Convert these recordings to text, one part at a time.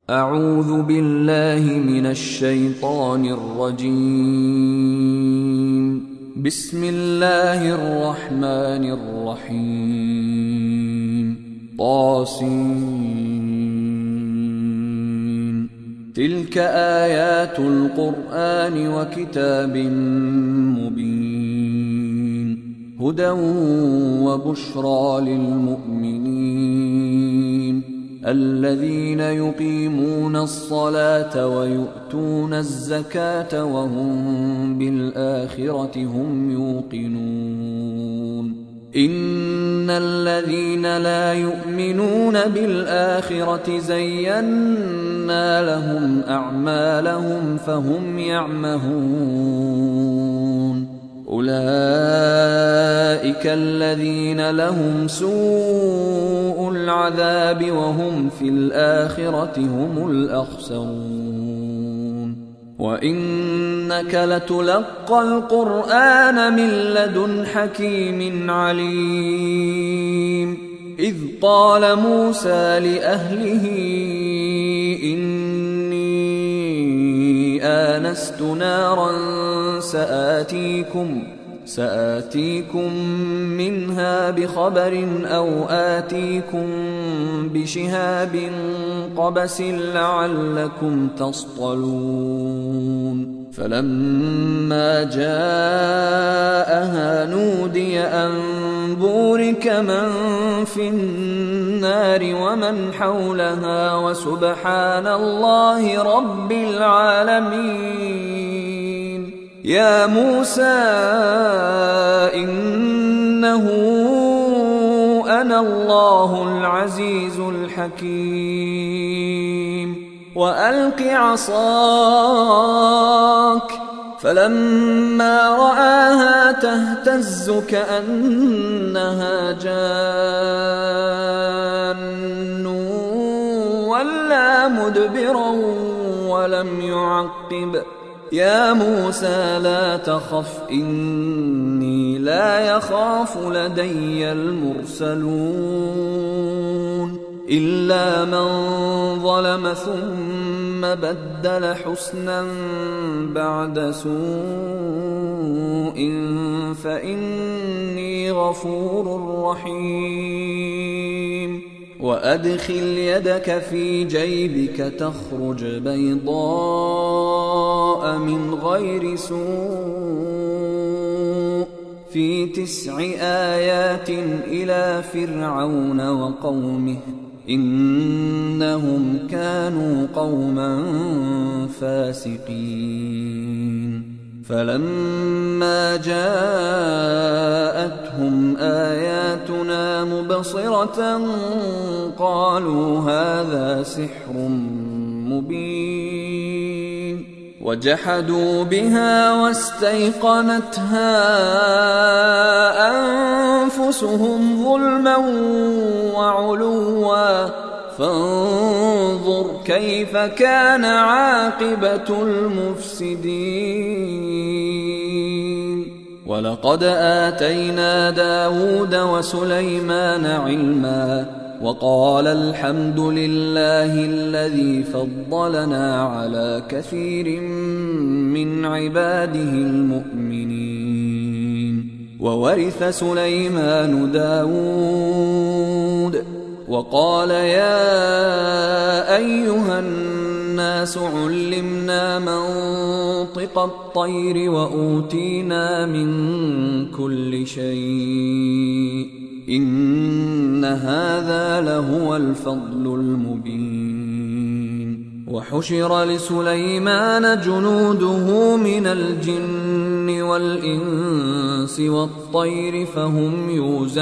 أعوذ بالله من الشيطان الرجيم. بسم الله الرحمن الرحيم. طاسين. تلك آيات القرآن وكتاب مبين، هدى وبشرى للمؤمنين الذين يقيمون الصلاة ويؤتون الزكاة وهم بالآخرة هم يوقنون. إن الذين لا يؤمنون بالآخرة زينا لهم أعمالهم فهم يعمهون. أولئك الذين لهم سوء العذاب وهم في الآخرة هم الأخسرون. وإنك لتلقى القرآن من لدن حكيم عليم. إذ قال موسى لأهله إني آنست نارا سآتيكم منها بخبر أو آتيكم بشهاب قبس لعلكم تصطلون. فلما جاءها نودي أن بورك من في النار ومن حولها وسبحان الله رب العالمين. يا موسى إنه أنا الله العزيز الحكيم. وألق عصاك. فلما رآها تهتز كأنها جان ولا مدبرا ولم يعقب. يا موسى لا تخف إني لا يخاف لدي المرسلون. إلا من ظلم ثم بدل حسنا بعد سوء فإني غفور رحيم. وأدخل يدك في جيبك تخرج بيضاء من غير سوء في 9 آيات إلى فرعون وقومه إنهم كانوا قوما فاسقين. فلما جاءتهم آياتنا مبصرة قالوا هذا سحر مبين. وجحدوا بها واستيقنتها أنفسهم ظلما وعلوا فانظر كيف كان عاقبة المفسدين. ولقد آتينا داود وسليمان علما وقال الحمد لله الذي فضلنا على كثير من عباده المؤمنين. وورث سليمان داود وقال يا أيها الناس علمنا منطق الطير وأوتينا من كل شيء إن هذا لهو الفضل المبين. وحشر لسليمان جنوده من الجن والإنس والطير فهم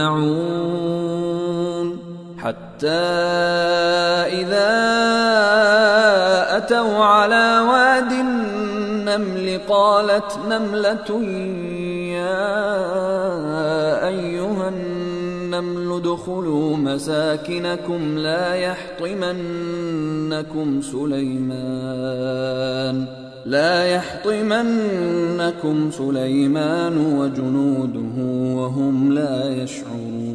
يوزعون. حتى إذا أتوا على واد النمل قالت نملة يا أيها النمل ادخلوا مساكنكم لا يحطمنكم سليمان وجنوده وهم لا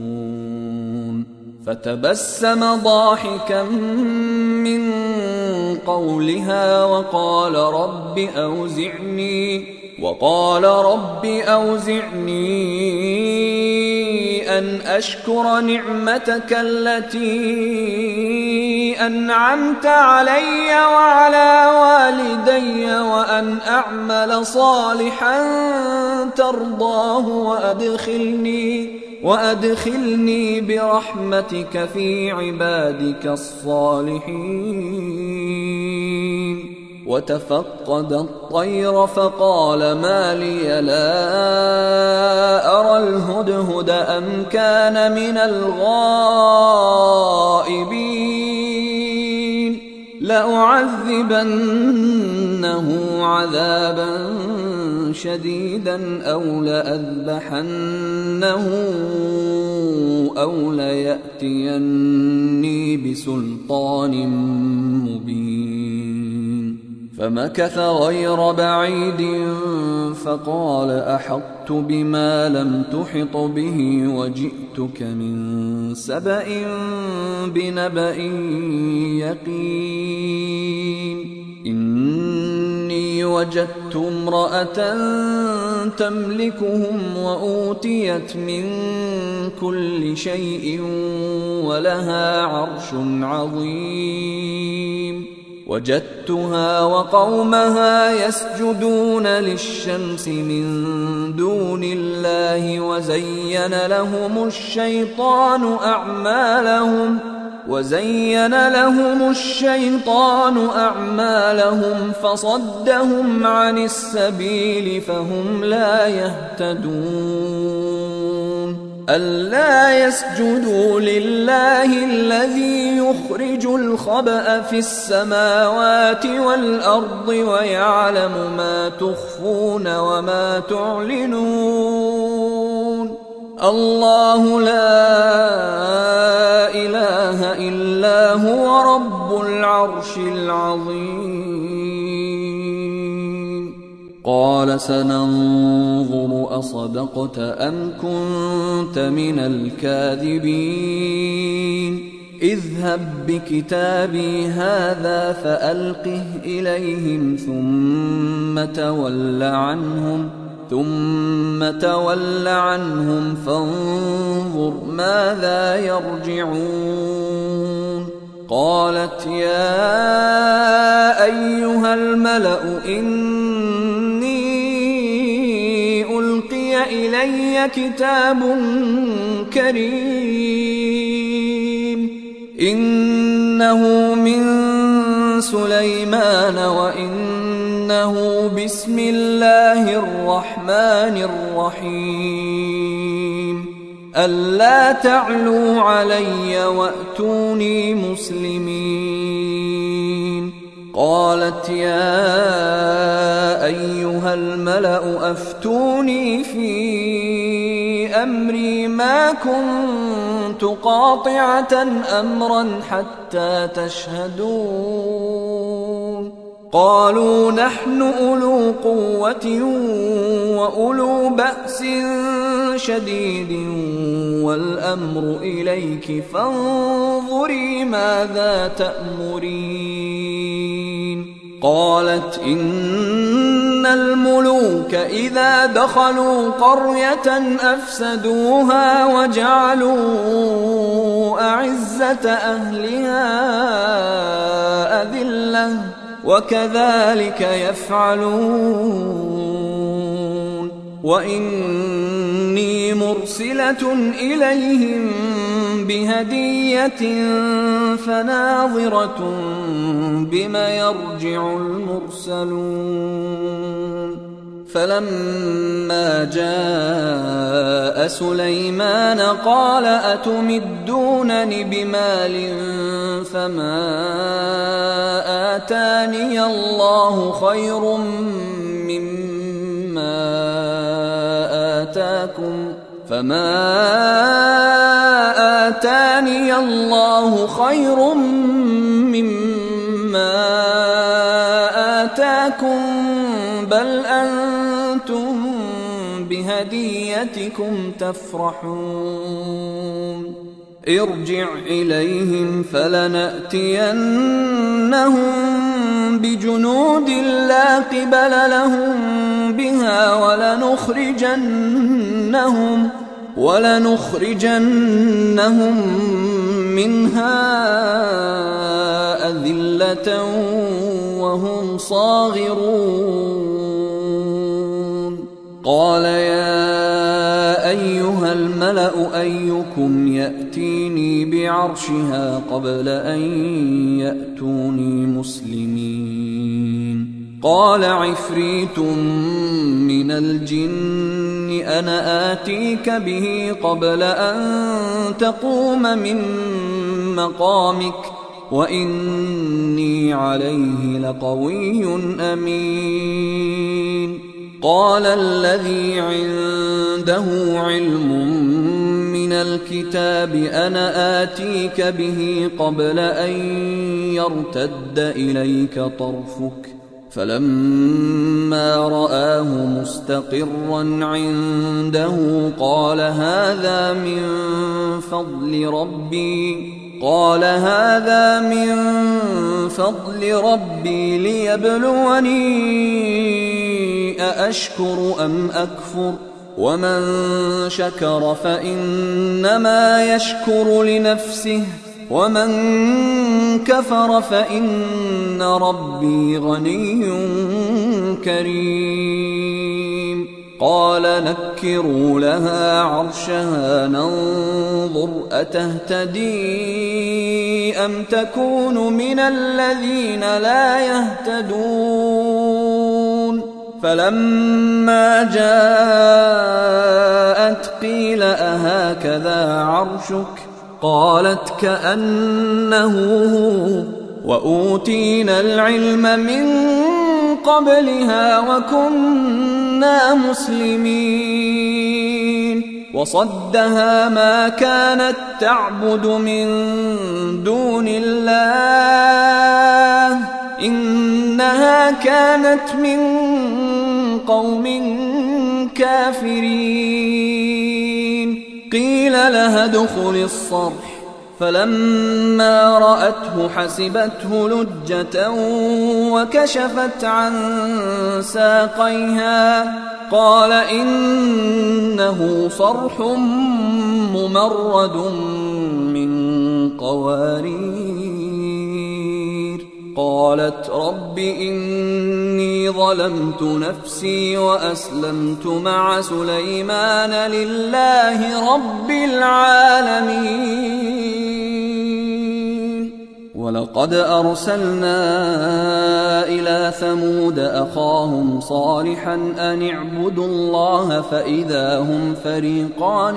يشعرون. فتبسم ضاحكا من قولها وقال رب أوزعني أن أشكر نعمتك التي أنعمت علي وعلى والدي وأن أعمل صالحا ترضاه وأدخلني برحمتك في عبادك الصالحين. وتفقد الطير فقال ما لي لا أرى الهدهد أم كان من الغائبين لأعذبنه عذابا شديدا أو لأذبحنه أو ليأتيني بسلطان مبين. فمكث غير بعيد فقال أحطت بما لم تحط به وجئتك من سبأ بنبأ يقين. إني وجدت امرأة تملكهم وأوتيت من كل شيء ولها عرش عظيم. وجدتها وقومها يسجدون للشمس من دون الله وزين لهم الشيطان أعمالهم فصدهم عن السبيل فهم لا يهتدون. ألا يسجدوا لله الذي يخرج الخبأ في السماوات والأرض ويعلم ما تخفون وما تعلنون. الله لا إله إلا هو رب العرش العظيم. قال سننظر أصدقت أم كنت من الكاذبين. اذهب بكتابي هذا فألقه إليهم ثم تول عنهم فانظر ماذا يرجعون. قالت يا أيها الملأ إني ألقي إلي كتاب كريم إنه من سليمان وإنه بسم الله الرحمن الرحيم ألا تعلوا علي وأتوني مسلمين. قالت يا أيها الملأ أفتوني في أمري ما كنت قاطعة أمرا حتى تشهدون. قالوا نحن أولو قوة وأولو بأس شديد والأمر إليك فانظري ماذا تأمرين. قالت إن الملوك إذا دخلوا قرية أفسدوها وجعلوا أعزة أهلها أذلة وكذلك يفعلون. وإني مرسلة إليهم بهدية فناظرة بما يرجع المرسلون. فلما جاء سليمان قال أتمدونني بمال فما آتاني الله خير مما آتاكم بل أنتم بهديتكم تفرحون. ارجع إليهم فلنأتينهم بجنود لا قبل لهم بها ولنخرجنهم منها أذلة وهم صاغرون. قال يا أيها الملأ أيكم يأتيني بعرشها قبل أن يأتوني مسلمين؟ قال عفريت من الجن أنا آتيك به قبل أن تقوم من مقامك وإني عليه لقوي أمين. قال الذي عنده علم من الكتاب أنا آتيك به قبل أن يرتد إليك طرفك فلما رآه مستقرا عنده قال هذا من فضل ربي ليبلوني أأشكر أم أكفر ومن شكر فإنما يشكر لنفسه ومن كفر فإن ربي غني كريم. قال نكروا لها عرشها ننظر أتهتدي أم تكون من الذين لا يهتدون. فلما جاءت قيل أهكذا عرشك؟ قالت كأنه هو وأوتينا العلم من قبلها وكنا مسلمين. وصدها ما كانت تعبد من دون الله إنها كانت من قوم كافرين. قيل لها ادخل الصرح فلما رأته حسبته لجة وكشفت عن ساقيها قال إنه صرح ممرد من قوارير. قالت رب إني ظلمت نفسي وأسلمت مع سليمان لله رب العالمين. ولقد أرسلنا إلى ثمود أخاهم صالحا أن اعبدوا الله فإذا هم فريقان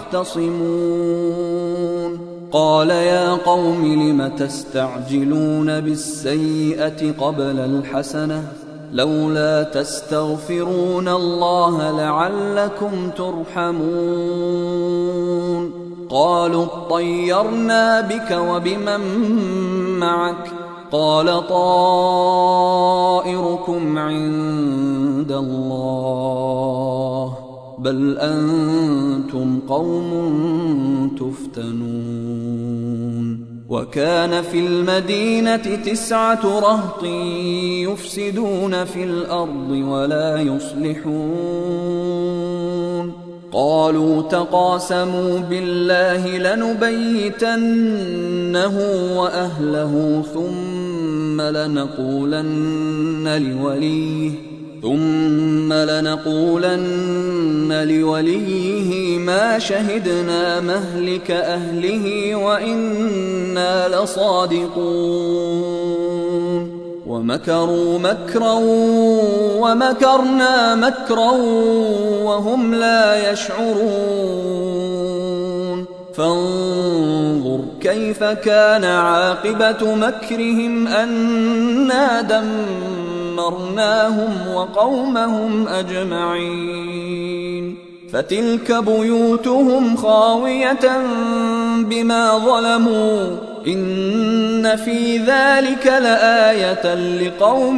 يختصمون. قال يا قوم لم تستعجلون بالسيئة قبل الحسنة لولا تستغفرون الله لعلكم ترحمون. قالوا اطيرنا بك وبمن معك قال طائركم عند الله بل أنتم قوم تفتنون. وكان في المدينة 9 رهط يفسدون في الأرض ولا يصلحون. قالوا تقاسموا بالله لنبيتنه وأهله ثم لنقولن لوليه ما شهدنا مهلك أهله وإنا لصادقون. ومكروا مكرا ومكرنا مكرا وهم لا يشعرون. فانظر كيف كان عاقبة مكرهم أنا دمرناهم وقومهم أجمعين. فتلك بيوتهم خاوية بما ظلموا إن في ذلك لآية لقوم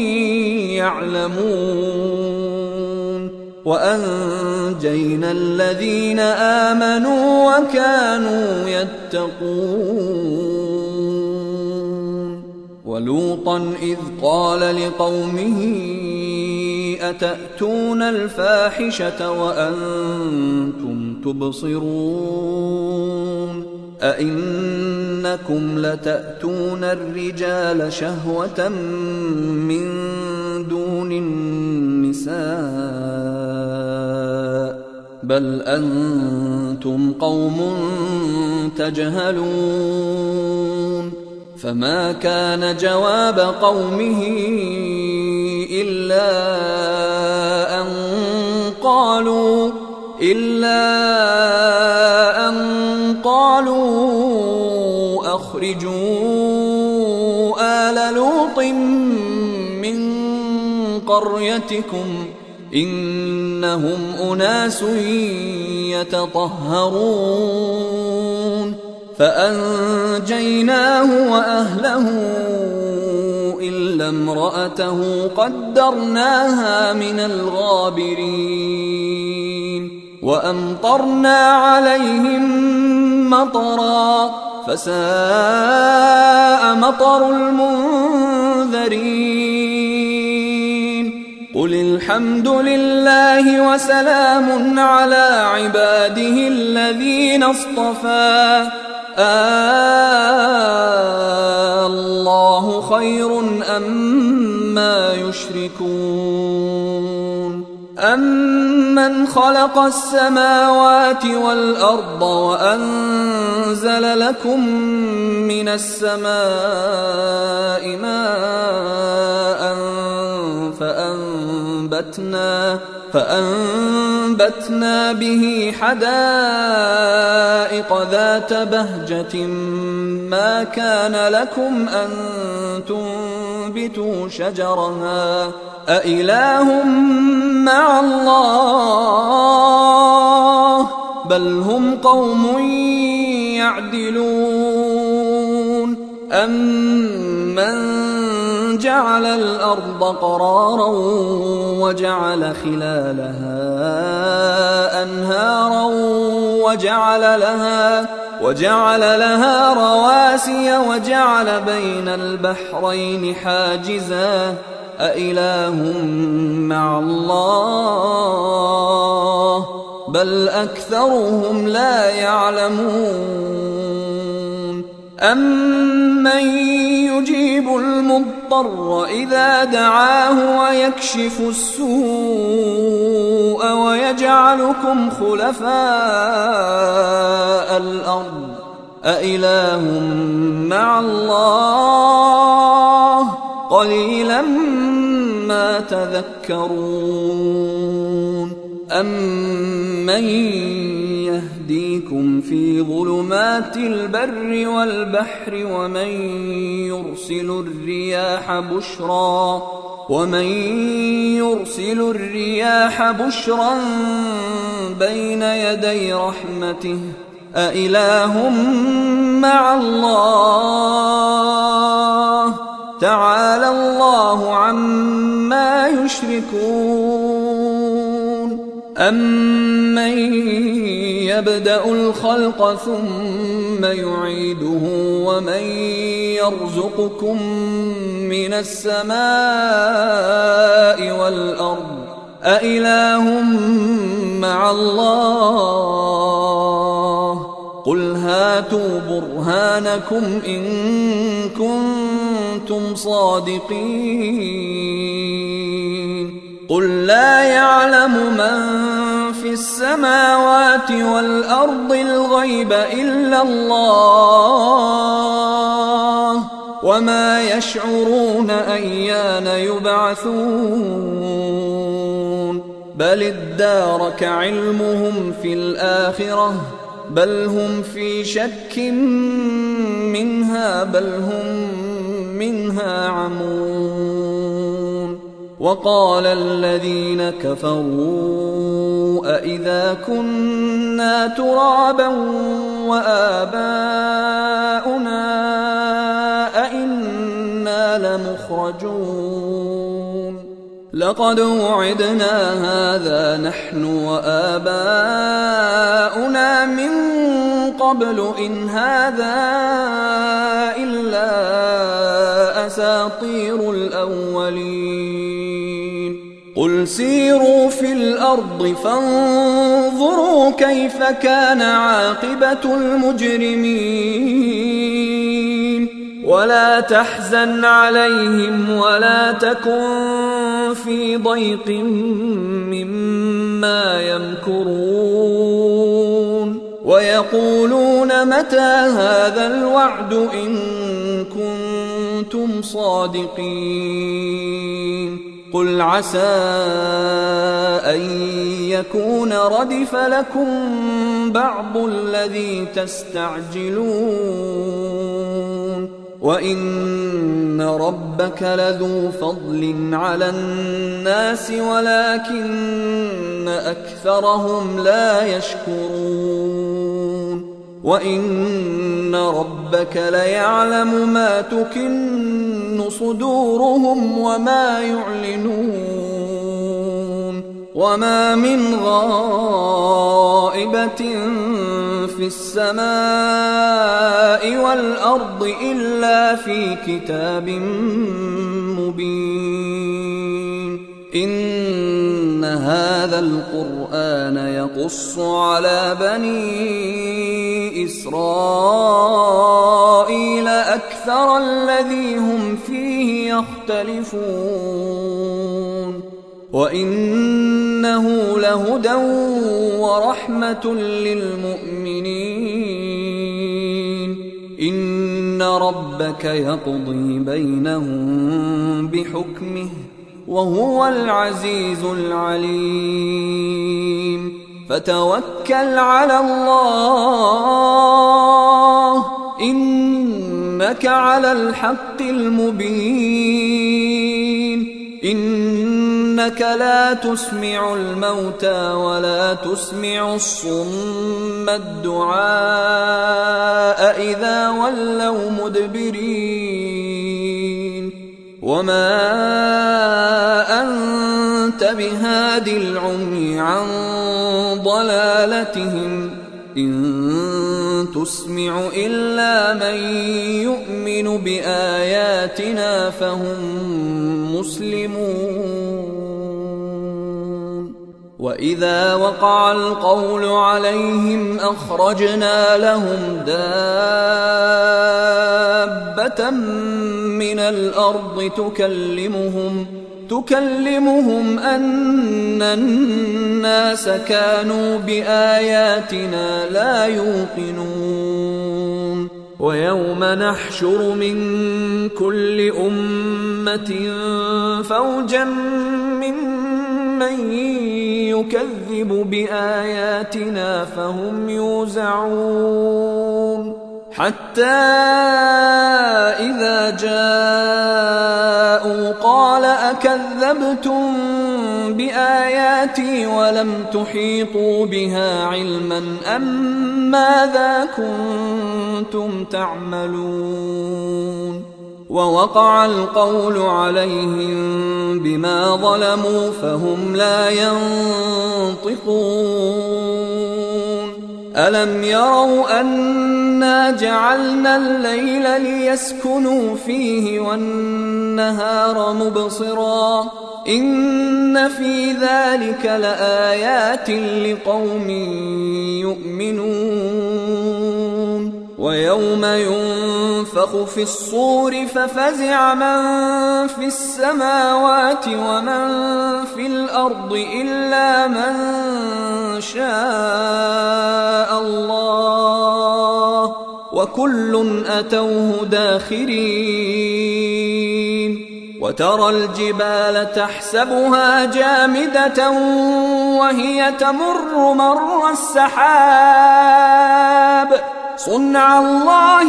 يعلمون. وأنجينا الذين آمنوا وكانوا يتقون. ولوطا إذ قال لقومه أتأتون الفاحشة وأنتم تبصرون أئنكم لتأتون الرجال شهوة من دون النساء بل أنتم قوم تجهلون فما كان جواب قومه إلا أن قالوا أخرجوا آل لوط من قريتكم إنهم أناس يتطهرون فأنجيناه وأهله إلا امرأته قدرناها من الغابرين وأمطرنا عليهم مطرا فساء مطر المنذرين قل الحمد لله وسلام على عباده الذين اصطفى الله خير أما يشركون أمن خلق السماوات والأرض وأنزل لكم من السماء ماء فأنبتنا به حدائق ذات بهجة ما كان لكم أن تنبتوا شجرها أإله مع الله بل هم قوم يعدلون أمن جعل الأرض قرارا وجعل خلالها أنهارا وجعل لها رواسي وجعل بين البحرين حاجزا أإله مع الله بل أكثرهم لا يعلمون أمن يجيب المضطر إذا دعاه ويكشف السوء ويجعلكم خلفاء الأرض أإله مع الله قليلا ما تذكرون أمن يهديكم في ظلمات البر والبحر ومن يرسل الرياح بشرا بين يدي رحمته أإله مع الله تعالى الله عما يشركون أمن يبدأ الخلق ثم يعيده ومن يرزقكم من السماء والأرض أإله مع الله قل هاتوا برهانكم إن كنتم صادقين قل لا يعلم من في السماوات والأرض الغيب إلا الله وما يشعرون أيان يبعثون بل ادارك علمهم في الآخرة بل هم في شك منها بل هم منها عمون وقال الذين كفروا أإذا كنا ترابا وآباؤنا أئنا لمخرجون لقد وعدنا هذا نحن وآباؤنا من قبل إن هذا إلا أساطير الأولين قل سيروا في الأرض فانظروا كيف كان عاقبة المجرمين ولا تحزن عليهم ولا تكن في ضيق مما يمكرون ويقولون متى هذا الوعد إن كنتم صادقين قل عسى أن يكون ردف لكم بعض الذي تستعجلون وإن ربك لذو فضل على الناس ولكن أكثرهم لا يشكرون وإن ربك ليعلم ما تكن صدورهم وما يعلنون وما من غائبة في السماء والأرض إلا في كتاب مبين إن هذا القرآن يقص على بني إسرائيل أكثر الذي هم فيه يختلفون وإنه لهدى ورحمة للمؤمنين إن ربك يقضي بينهم بحكمه وهو العزيز العليم فتوكل على الله إنك على الحق المبين إنك لا تسمع الموتى ولا تسمع الصم الدعاء إذا ولوا مدبرين وما أنت بهاد العمي عن ضلالتهم إن تسمع إلا من يؤمن بآياتنا فهم مسلمون وإذا وقع القول عليهم أخرجنا لهم دابة من الأرض تكلمهم أن الناس كانوا بآياتنا لا يوقنون ويوم نحشر من كل أمة فوجا ممن يكذب بآياتنا فهم يوزعون حتى إذا جاءوا قال أكذبتم بآياتي ولم تحيطوا بها علما أم ماذا كنتم تعملون ووقع القول عليهم بما ظلموا فهم لا ينطقون ألم يروا أنا جعلنا الليل ليسكنوا فيه والنهار مبصرا إن في ذلك لآيات لقوم يؤمنون ويوم ينفخ في الصور ففزع من في السماوات ومن في الأرض إلا من شاء الله وكل أتوه داخرين وترى الجبال تحسبها جامدة وهي تمر مر السحاب صنع الله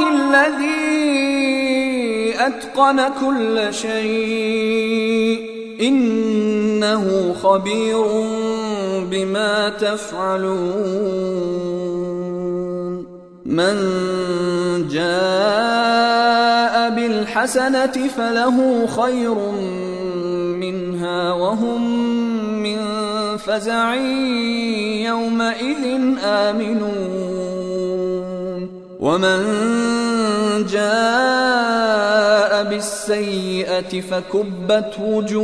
الذي أتقن كل شيء إنه خبير بما تفعلون من جاء بالحسنة فله خير منها وهم من فزع يومئذ آمنون ومن جاء بالسيئة فكبت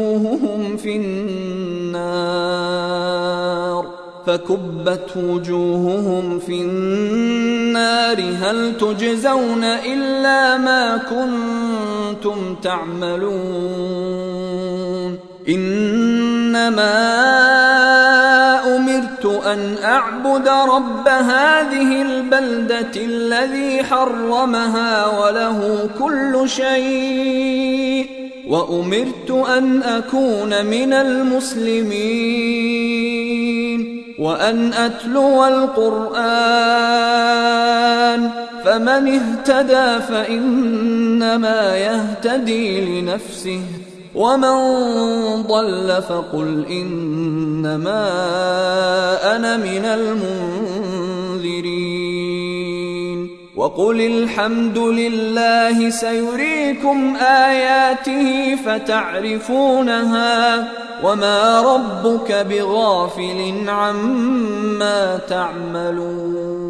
وجوههم في النار هل تجزون إلا ما كنتم تعملون إنما أمرت أن أعبد رب هذه البلدة الذي حرمها وله كل شيء وأمرت أن أكون من المسلمين وأن أتلو القرآن فمن اهتدى فإنما يهتدي لنفسه ومن ضل فقل إنما أنا من المنذرين وقل الحمد لله سيريكم آياته فتعرفونها وما ربك بغافل عما تعملون